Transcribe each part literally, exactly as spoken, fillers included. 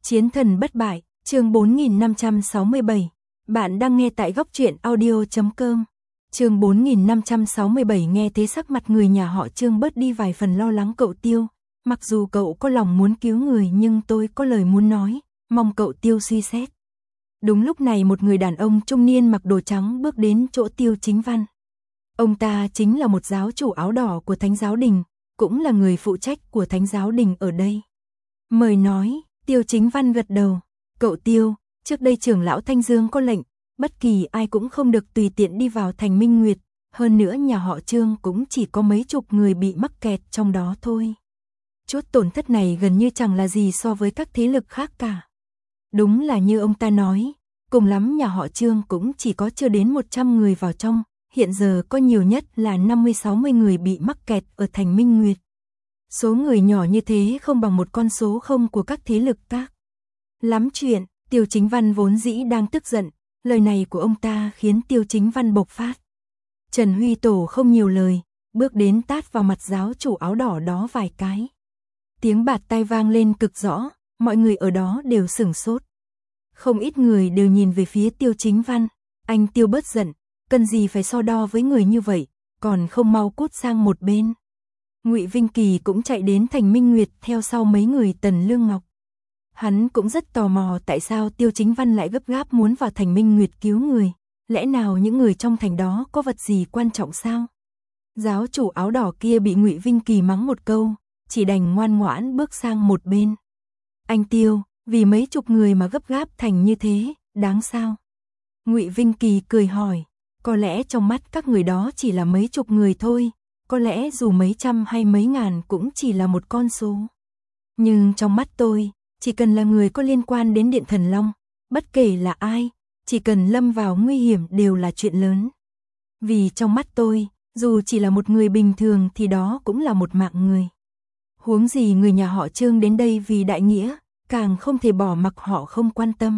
Chiến thần bất bại, chương bốn nghìn năm trăm sáu mươi bảy. Bạn đang nghe tại góc truyện audio chấm com. Chương bốn nghìn năm trăm sáu mươi bảy. Nghe thế sắc mặt người nhà họ Trương bớt đi vài phần lo lắng. Cậu Tiêu, mặc dù cậu có lòng muốn cứu người nhưng tôi có lời muốn nói, mong cậu Tiêu suy xét. Đúng lúc này một người đàn ông trung niên mặc đồ trắng bước đến chỗ Tiêu Chính Văn. Ông ta chính là một giáo chủ áo đỏ của Thánh Giáo Đình, cũng là người phụ trách của Thánh Giáo Đình ở đây. Mời nói. Tiêu Chính Văn gật đầu. Cậu Tiêu, trước đây trưởng lão Thanh Dương có lệnh, bất kỳ ai cũng không được tùy tiện đi vào thành Minh Nguyệt, hơn nữa nhà họ Trương cũng chỉ có mấy chục người bị mắc kẹt trong đó thôi. Chút tổn thất này gần như chẳng là gì so với các thế lực khác cả. Đúng là như ông ta nói, cùng lắm nhà họ Trương cũng chỉ có chưa đến một trăm người vào trong, hiện giờ có nhiều nhất là năm mươi sáu mươi người bị mắc kẹt ở thành Minh Nguyệt. Số người nhỏ như thế không bằng một con số không của các thế lực khác. Lắm chuyện, Tiêu Chính Văn vốn dĩ đang tức giận, lời này của ông ta khiến Tiêu Chính Văn bộc phát. Trần Huy Tổ không nhiều lời, bước đến tát vào mặt giáo chủ áo đỏ đó vài cái. Tiếng bạt tai vang lên cực rõ, mọi người ở đó đều sửng sốt. Không ít người đều nhìn về phía Tiêu Chính Văn. Anh Tiêu bớt giận, cần gì phải so đo với người như vậy, còn không mau cút sang một bên. Ngụy Vinh Kỳ cũng chạy đến thành Minh Nguyệt theo sau mấy người Tần Lương Ngọc. Hắn cũng rất tò mò tại sao Tiêu Chính Văn lại gấp gáp muốn vào thành Minh Nguyệt cứu người. Lẽ nào những người trong thành đó có vật gì quan trọng sao? Giáo chủ áo đỏ kia bị Ngụy Vinh Kỳ mắng một câu, chỉ đành ngoan ngoãn bước sang một bên. Anh Tiêu, vì mấy chục người mà gấp gáp thành như thế, đáng sao? Ngụy Vinh Kỳ cười hỏi, có lẽ trong mắt các người đó chỉ là mấy chục người thôi. Có lẽ dù mấy trăm hay mấy ngàn cũng chỉ là một con số. Nhưng trong mắt tôi, chỉ cần là người có liên quan đến Điện Thần Long, bất kể là ai, chỉ cần lâm vào nguy hiểm đều là chuyện lớn. Vì trong mắt tôi, dù chỉ là một người bình thường thì đó cũng là một mạng người. Huống gì người nhà họ Trương đến đây vì đại nghĩa, càng không thể bỏ mặc họ không quan tâm.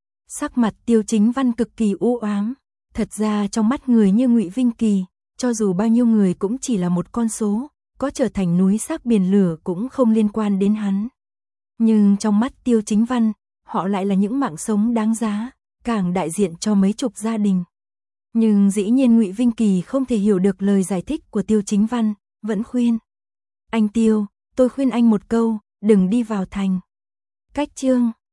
Sắc mặt Tiêu Chính Văn cực kỳ u ám. Thật ra trong mắt người như Ngụy Vinh Kỳ, cho dù bao nhiêu người cũng chỉ là một con số, có trở thành núi xác biển lửa cũng không liên quan đến hắn. Nhưng trong mắt Tiêu Chính Văn, họ lại là những mạng sống đáng giá, càng đại diện cho mấy chục gia đình. Nhưng dĩ nhiên Ngụy Vinh Kỳ không thể hiểu được lời giải thích của Tiêu Chính Văn, vẫn khuyên. Anh Tiêu, tôi khuyên anh một câu, đừng đi vào thành. Cách Trương,